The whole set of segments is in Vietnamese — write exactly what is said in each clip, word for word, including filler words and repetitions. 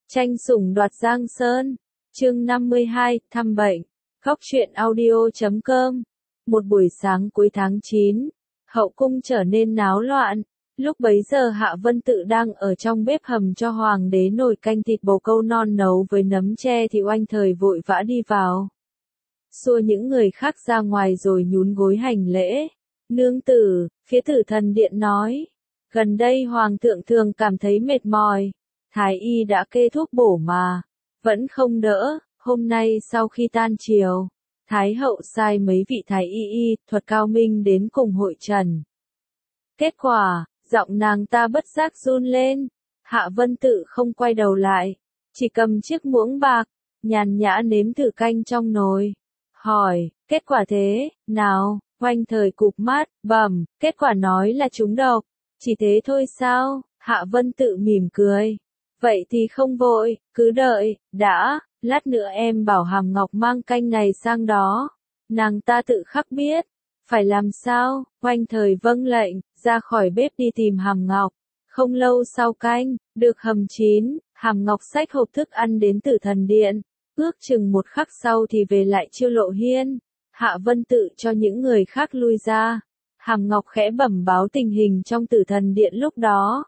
Tranh sủng đoạt Giang Sơn, chương năm mươi hai, thăm bệnh, góc truyện audio chấm com. Một buổi sáng cuối tháng chín, hậu cung trở nên náo loạn. Lúc bấy giờ Hạ Vân Tự đang ở trong bếp hầm cho hoàng đế nồi canh thịt bồ câu non nấu với nấm tre thì Oanh Thời vội vã đi vào. Xua những người khác ra ngoài rồi nhún gối hành lễ. Nương tử, phía Tử Thần Điện nói. Gần đây hoàng thượng thường cảm thấy mệt mỏi. Thái y đã kê thuốc bổ mà. Vẫn không đỡ, hôm nay sau khi tan chiều. Thái hậu sai mấy vị thái y y thuật cao minh đến cùng hội trần. Kết quả, giọng nàng ta bất giác run lên. Hạ Vân Tự không quay đầu lại. Chỉ cầm chiếc muỗng bạc, nhàn nhã nếm thử canh trong nồi. Hỏi, kết quả thế, nào? Oanh Thời cụp mắt, bẩm, kết quả nói là trúng độc. Chỉ thế thôi sao? Hạ Vân Tự mỉm cười. Vậy thì không vội, cứ đợi, đã, lát nữa em bảo Hàm Ngọc mang canh này sang đó. Nàng ta tự khắc biết. Phải làm sao? Oanh Thời vâng lệnh, ra khỏi bếp đi tìm Hàm Ngọc. Không lâu sau canh, được hầm chín, Hàm Ngọc xách hộp thức ăn đến Tử Thần Điện. Ước chừng một khắc sau thì về lại Chiêu Lộ Hiên. Hạ Vân Tự cho những người khác lui ra. Hàm Ngọc khẽ bẩm báo tình hình trong Tử Thần Điện lúc đó.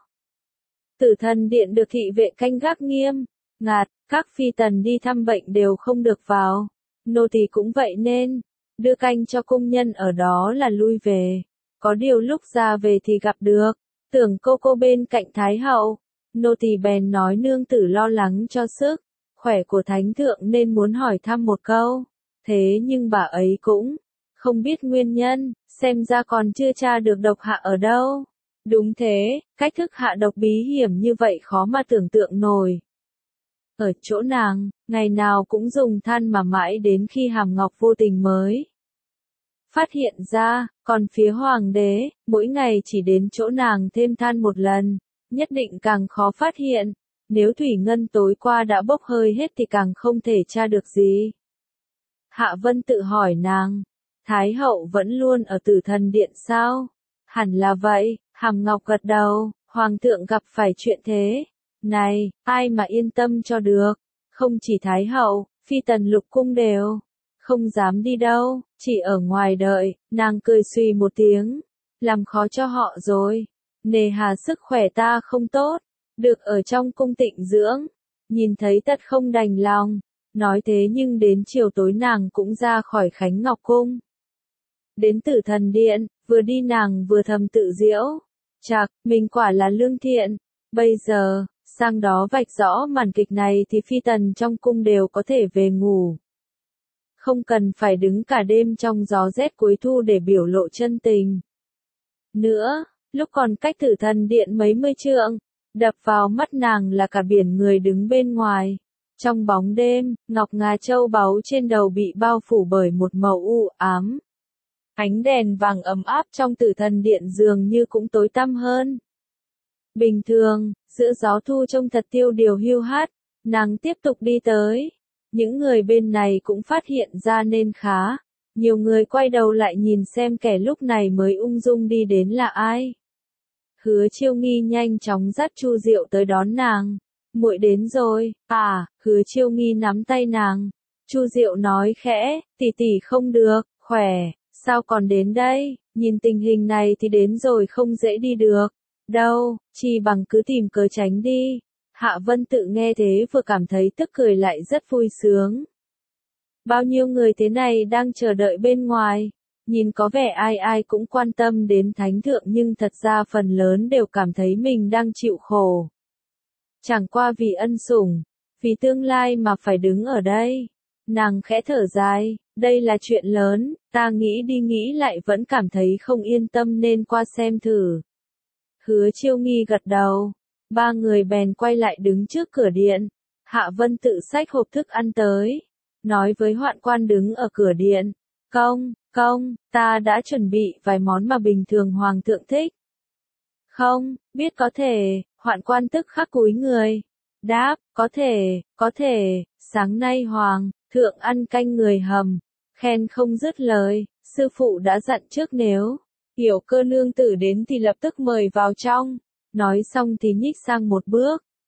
Tử Thần Điện được thị vệ canh gác nghiêm, ngặt, các phi tần đi thăm bệnh đều không được vào. Nô tỳ cũng vậy nên, đưa canh cho cung nhân ở đó là lui về. Có điều lúc ra về thì gặp được, tưởng cô cô bên cạnh Thái hậu. Nô tỳ bèn nói nương tử lo lắng cho sức khỏe của thánh thượng nên muốn hỏi thăm một câu. Thế nhưng bà ấy cũng không biết nguyên nhân, xem ra còn chưa tra được độc hạ ở đâu. Đúng thế, cách thức hạ độc bí hiểm như vậy khó mà tưởng tượng nổi. Ở chỗ nàng, ngày nào cũng dùng than mà mãi đến khi Hàm Ngọc vô tình mới phát hiện ra, còn phía hoàng đế, mỗi ngày chỉ đến chỗ nàng thêm than một lần, nhất định càng khó phát hiện. Nếu thủy ngân tối qua đã bốc hơi hết thì càng không thể tra được gì. Hạ Vân Tự hỏi nàng, Thái hậu vẫn luôn ở Tử Thần Điện sao? Hẳn là vậy, Hàm Ngọc gật đầu, hoàng thượng gặp phải chuyện thế. Này, ai mà yên tâm cho được, không chỉ Thái hậu, phi tần lục cung đều không dám đi đâu, chỉ ở ngoài đợi. Nàng cười suy một tiếng, làm khó cho họ rồi. Nề hà sức khỏe ta không tốt, được ở trong cung tịnh dưỡng, nhìn thấy tất không đành lòng. Nói thế nhưng đến chiều tối nàng cũng ra khỏi Khánh Ngọc Cung. Đến Tử Thần Điện, vừa đi nàng vừa thầm tự giễu. Chạc, mình quả là lương thiện. Bây giờ, sang đó vạch rõ màn kịch này thì phi tần trong cung đều có thể về ngủ. Không cần phải đứng cả đêm trong gió rét cuối thu để biểu lộ chân tình. Nữa, lúc còn cách Tử Thần Điện mấy mươi trượng, đập vào mắt nàng là cả biển người đứng bên ngoài. Trong bóng đêm, ngọc ngà châu báu trên đầu bị bao phủ bởi một màu u ám. Ánh đèn vàng ấm áp trong Tử Thần Điện dường như cũng tối tăm hơn. Bình thường, giữa gió thu trông thật tiêu điều hiu hắt, nàng tiếp tục đi tới. Những người bên này cũng phát hiện ra nên khá. Nhiều người quay đầu lại nhìn xem kẻ lúc này mới ung dung đi đến là ai. Hứa Chiêu Nghi nhanh chóng dắt Chu Diệu tới đón nàng. Muội đến rồi. À, Hứa Chiêu Nghi nắm tay nàng. Chu Diệu nói khẽ, tỷ tỷ không được, khỏe, sao còn đến đây? Nhìn tình hình này thì đến rồi không dễ đi được. Đâu, chi bằng cứ tìm cớ tránh đi. Hạ Vân Tự nghe thế vừa cảm thấy tức cười lại rất vui sướng. Bao nhiêu người thế này đang chờ đợi bên ngoài. Nhìn có vẻ ai ai cũng quan tâm đến thánh thượng nhưng thật ra phần lớn đều cảm thấy mình đang chịu khổ. Chẳng qua vì ân sủng, vì tương lai mà phải đứng ở đây. Nàng khẽ thở dài, đây là chuyện lớn, ta nghĩ đi nghĩ lại vẫn cảm thấy không yên tâm nên qua xem thử. Hứa Chiêu Nghi gật đầu, ba người bèn quay lại đứng trước cửa điện. Hạ Vân Tự xách hộp thức ăn tới, nói với hoạn quan đứng ở cửa điện, công, công, ta đã chuẩn bị vài món mà bình thường hoàng thượng thích. Không, biết có thể, hoạn quan tức khắc cúi người. Đáp, có thể, có thể, sáng nay hoàng thượng ăn canh người hầm, khen không dứt lời, sư phụ đã dặn trước nếu Hiểu Cơ nương tử đến thì lập tức mời vào trong. Nói xong thì nhích sang một bước,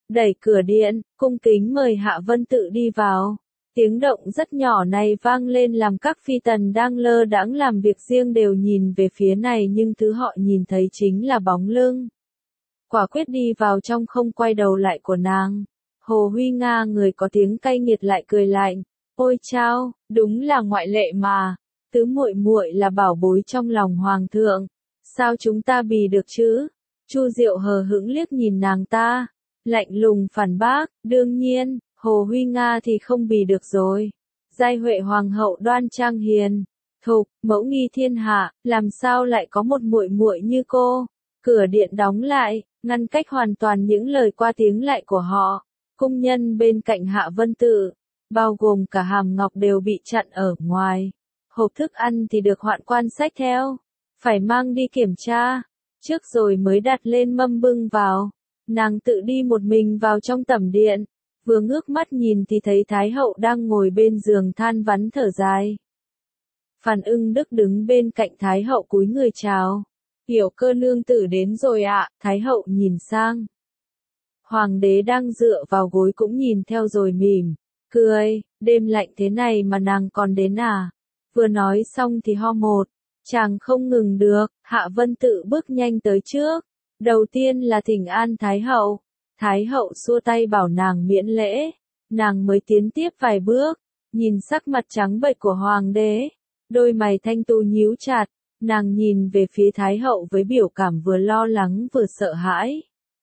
đẩy cửa điện, cung kính mời Hạ Vân Tự đi vào. Tiếng động rất nhỏ này vang lên làm các phi tần đang lơ đãng làm việc riêng đều nhìn về phía này, nhưng thứ họ nhìn thấy chính là bóng lưng quả quyết đi vào trong không quay đầu lại của nàng. Hồ Huy Nga người có tiếng cay nghiệt lại cười lạnh, ôi chao, đúng là ngoại lệ mà, tứ muội muội là bảo bối trong lòng hoàng thượng, sao chúng ta bì được chứ? Chu Diệu hờ hững liếc nhìn nàng ta, lạnh lùng phản bác, đương nhiên, Hồ Huy Nga thì không bì được rồi. Giai Huệ hoàng hậu đoan trang hiền thục, mẫu nghi thiên hạ, làm sao lại có một muội muội như cô? Cửa điện đóng lại, ngăn cách hoàn toàn những lời qua tiếng lại của họ. Cung nhân bên cạnh Hạ Vân Tự, bao gồm cả Hàm Ngọc đều bị chặn ở ngoài. Hộp thức ăn thì được hoạn quan xách theo, phải mang đi kiểm tra, trước rồi mới đặt lên mâm bưng vào. Nàng tự đi một mình vào trong tẩm điện, vừa ngước mắt nhìn thì thấy Thái hậu đang ngồi bên giường than vãn thở dài. Phan Ưng Đức đứng bên cạnh Thái hậu cúi người chào. Hiểu Cơ nương tử đến rồi ạ, Thái hậu nhìn sang. Hoàng đế đang dựa vào gối cũng nhìn theo rồi mỉm, cười, đêm lạnh thế này mà nàng còn đến à? Vừa nói xong thì ho một, chàng không ngừng được, Hạ Vân Tự bước nhanh tới trước. Đầu tiên là thỉnh an Thái hậu, Thái hậu xua tay bảo nàng miễn lễ, nàng mới tiến tiếp vài bước, nhìn sắc mặt trắng bệch của hoàng đế, đôi mày thanh tú nhíu chặt, nàng nhìn về phía Thái hậu với biểu cảm vừa lo lắng vừa sợ hãi.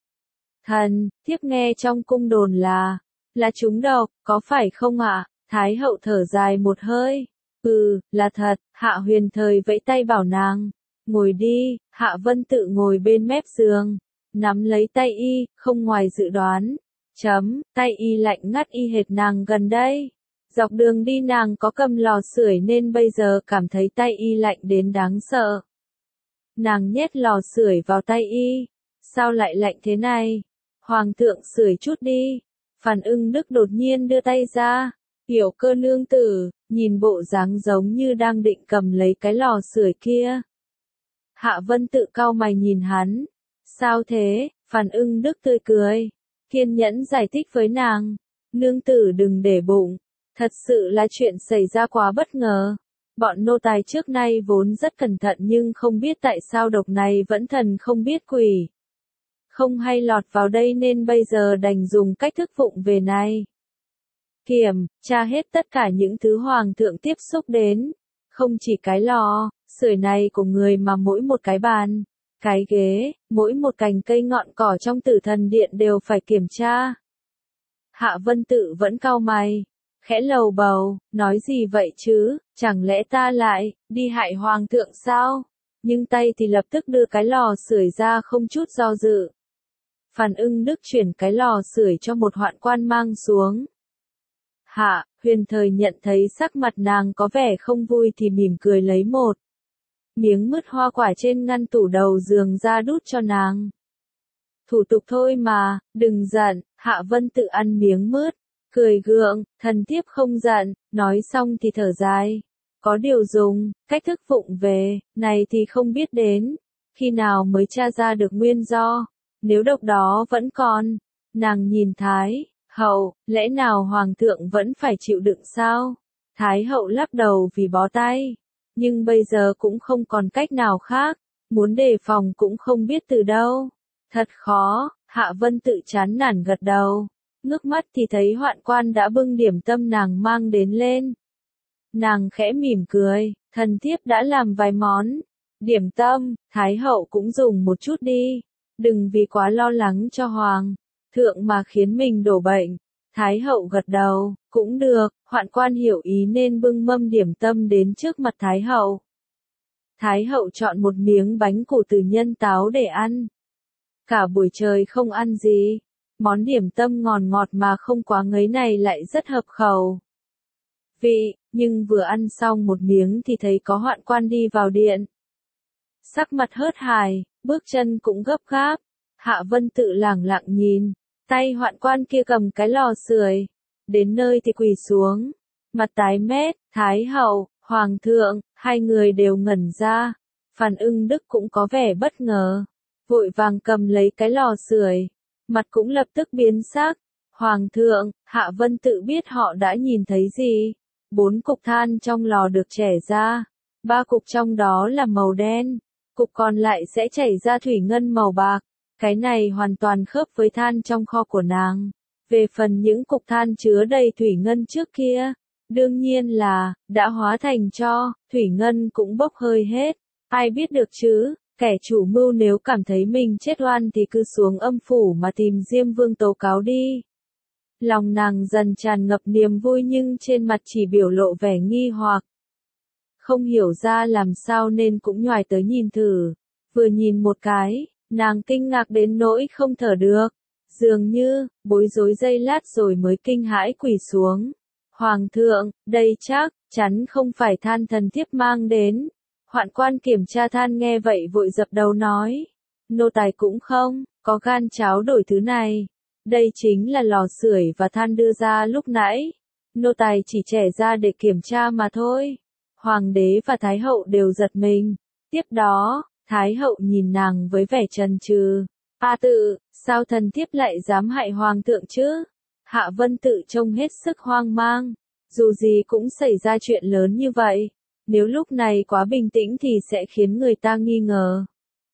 Thần, thiếp nghe trong cung đồn là, là trúng độc, có phải không ạ? Thái hậu thở dài một hơi, ừ, là thật. Hạ Huyền Thời vẫy tay bảo nàng, ngồi đi. Hạ Vân Tự ngồi bên mép giường, nắm lấy tay y, không ngoài dự đoán. Chấm, tay y lạnh ngắt y hệt nàng gần đây. Dọc đường đi nàng có cầm lò sưởi nên bây giờ cảm thấy tay y lạnh đến đáng sợ. Nàng nhét lò sưởi vào tay y, sao lại lạnh thế này? Hoàng thượng sưởi chút đi. Phan Ưng Đức đột nhiên đưa tay ra. Hiểu Cơ nương tử, nhìn bộ dáng giống như đang định cầm lấy cái lò sưởi kia. Hạ Vân Tự cau mày nhìn hắn. Sao thế? Phan Ưng Đức tươi cười, kiên nhẫn giải thích với nàng. Nương tử đừng để bụng, thật sự là chuyện xảy ra quá bất ngờ. Bọn nô tài trước nay vốn rất cẩn thận nhưng không biết tại sao độc này vẫn thần không biết quỷ. Không hay lọt vào đây nên bây giờ đành dùng cách thức vụng về này. Kiểm tra hết tất cả những thứ hoàng thượng tiếp xúc đến, không chỉ cái lò sưởi này của người mà mỗi một cái bàn, cái ghế, mỗi một cành cây ngọn cỏ trong Tử Thần Điện đều phải kiểm tra. Hạ Vân Tự vẫn cau mày, khẽ lầu bầu, nói gì vậy chứ, chẳng lẽ ta lại đi hại hoàng thượng sao? Nhưng tay thì lập tức đưa cái lò sưởi ra không chút do dự. Phan Ưng Đức chuyển cái lò sưởi cho một hoạn quan mang xuống. Hạ Huyền Thời nhận thấy sắc mặt nàng có vẻ không vui thì mỉm cười lấy một miếng mứt hoa quả trên ngăn tủ đầu giường ra đút cho nàng. Thủ tục thôi mà, đừng giận. Hạ Vân Tự ăn miếng mứt, cười gượng, thần thiếp không giận. Nói xong thì thở dài, có điều dùng cách thức vụng về này thì không biết đến khi nào mới tra ra được nguyên do. Nếu độc đó vẫn còn, nàng nhìn Thái hậu, lẽ nào hoàng thượng vẫn phải chịu đựng sao? Thái hậu lắc đầu vì bó tay, nhưng bây giờ cũng không còn cách nào khác, muốn đề phòng cũng không biết từ đâu. Thật khó. Hạ Vân Tự chán nản gật đầu, ngước mắt thì thấy hoạn quan đã bưng điểm tâm nàng mang đến lên. Nàng khẽ mỉm cười, thần thiếp đã làm vài món điểm tâm, Thái hậu cũng dùng một chút đi, đừng vì quá lo lắng cho hoàng thượng mà khiến mình đổ bệnh. Thái hậu gật đầu, cũng được. Hoạn quan hiểu ý nên bưng mâm điểm tâm đến trước mặt Thái hậu. Thái hậu chọn một miếng bánh củ từ nhân táo để ăn. Cả buổi trời không ăn gì, món điểm tâm ngọt ngọt mà không quá ngấy này lại rất hợp khẩu vị, nhưng vừa ăn xong một miếng thì thấy có hoạn quan đi vào điện. Sắc mặt hớt hải, bước chân cũng gấp gáp. Hạ Vân Tự lẳng lặng nhìn, tay hoạn quan kia cầm cái lò sưởi, đến nơi thì quỳ xuống, mặt tái mét. Thái hậu, hoàng thượng, hai người đều ngẩn ra. Phan Ưng Đức cũng có vẻ bất ngờ, vội vàng cầm lấy cái lò sưởi, mặt cũng lập tức biến sắc. Hoàng thượng, Hạ Vân tự biết họ đã nhìn thấy gì. Bốn cục than trong lò được chẻ ra. Ba cục trong đó là màu đen. Cục còn lại sẽ chảy ra thủy ngân màu bạc. Cái này hoàn toàn khớp với than trong kho của nàng. Về phần những cục than chứa đầy thủy ngân trước kia, đương nhiên là, đã hóa thành tro, thủy ngân cũng bốc hơi hết. Ai biết được chứ, kẻ chủ mưu nếu cảm thấy mình chết oan thì cứ xuống âm phủ mà tìm Diêm Vương tố cáo đi. Lòng nàng dần tràn ngập niềm vui nhưng trên mặt chỉ biểu lộ vẻ nghi hoặc. Không hiểu ra làm sao nên cũng nhoài tới nhìn thử. Vừa nhìn một cái, nàng kinh ngạc đến nỗi không thở được. Dường như, bối rối giây lát rồi mới kinh hãi quỳ xuống. Hoàng thượng, đây chắc, chắn không phải than thần thiếp mang đến. Hoạn quan kiểm tra than nghe vậy vội dập đầu nói. Nô tài cũng không, có gan cháo đổi thứ này. Đây chính là lò sưởi và than đưa ra lúc nãy. Nô tài chỉ trẻ ra để kiểm tra mà thôi. Hoàng đế và Thái hậu đều giật mình. Tiếp đó, Thái hậu nhìn nàng với vẻ chần chừ. A tự, sao thần thiếp lại dám hại hoàng thượng chứ? Hạ Vân tự trông hết sức hoang mang. Dù gì cũng xảy ra chuyện lớn như vậy. Nếu lúc này quá bình tĩnh thì sẽ khiến người ta nghi ngờ.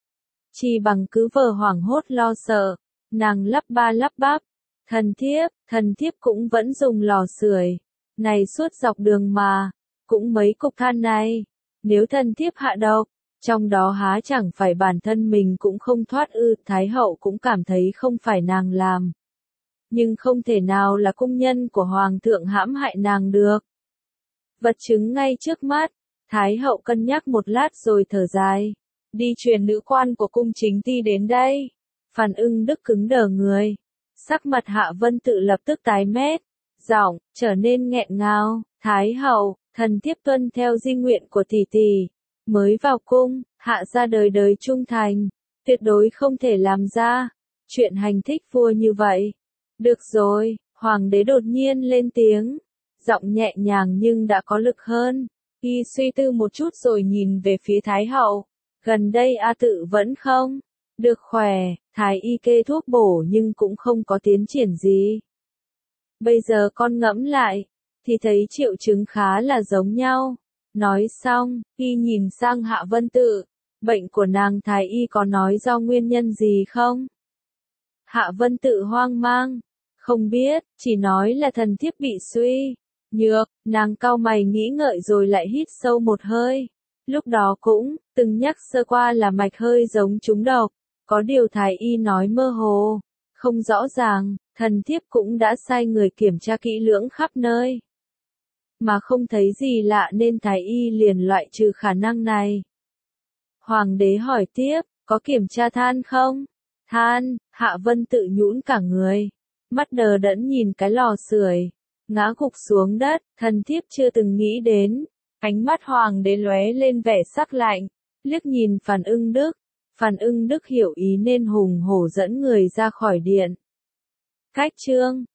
Chỉ bằng cứ vờ hoảng hốt lo sợ. Nàng lắp ba lắp bắp. Thần thiếp, thần thiếp cũng vẫn dùng lò sưởi. Này suốt dọc đường mà. Cũng mấy cục than này. Nếu thần thiếp hạ độc. Trong đó há chẳng phải bản thân mình cũng không thoát ư. Thái hậu cũng cảm thấy không phải nàng làm. Nhưng không thể nào là cung nhân của hoàng thượng hãm hại nàng được. Vật chứng ngay trước mắt. Thái hậu cân nhắc một lát rồi thở dài. Đi truyền nữ quan của cung chính ti đến đây. Phan Ưng Đức cứng đờ người. Sắc mặt Hạ Vân tự lập tức tái mét. Giọng, trở nên nghẹn ngào. Thái hậu, thần thiếp tuân theo di nguyện của tỷ tỷ. Mới vào cung, hạ ra đời đời trung thành. Tuyệt đối không thể làm ra. Chuyện hành thích vua như vậy. Được rồi, hoàng đế đột nhiên lên tiếng. Giọng nhẹ nhàng nhưng đã có lực hơn. Y suy tư một chút rồi nhìn về phía Thái hậu. Gần đây A tự vẫn không được khỏe, Thái y kê thuốc bổ nhưng cũng không có tiến triển gì. Bây giờ con ngẫm lại, thì thấy triệu chứng khá là giống nhau. Nói xong, y nhìn sang Hạ Vân tự. Bệnh của nàng Thái y có nói do nguyên nhân gì không? Hạ Vân tự hoang mang. Không biết, chỉ nói là thần thiếp bị suy nhược. Nàng cau mày nghĩ ngợi rồi lại hít sâu một hơi. Lúc đó cũng, từng nhắc sơ qua là mạch hơi giống trúng độc. Có điều Thái y nói mơ hồ, không rõ ràng, thần thiếp cũng đã sai người kiểm tra kỹ lưỡng khắp nơi. Mà không thấy gì lạ nên Thái y liền loại trừ khả năng này. Hoàng đế hỏi tiếp, có kiểm tra than không? Than, Hạ Vân tự nhũn cả người. Mắt đờ đẫn nhìn cái lò sưởi, ngã gục xuống đất, thần thiếp chưa từng nghĩ đến. Ánh mắt hoàng đế lóe lên vẻ sắc lạnh, liếc nhìn Phan Ưng Đức. Phan Ưng Đức hiểu ý nên hùng hổ dẫn người ra khỏi điện. Cách chương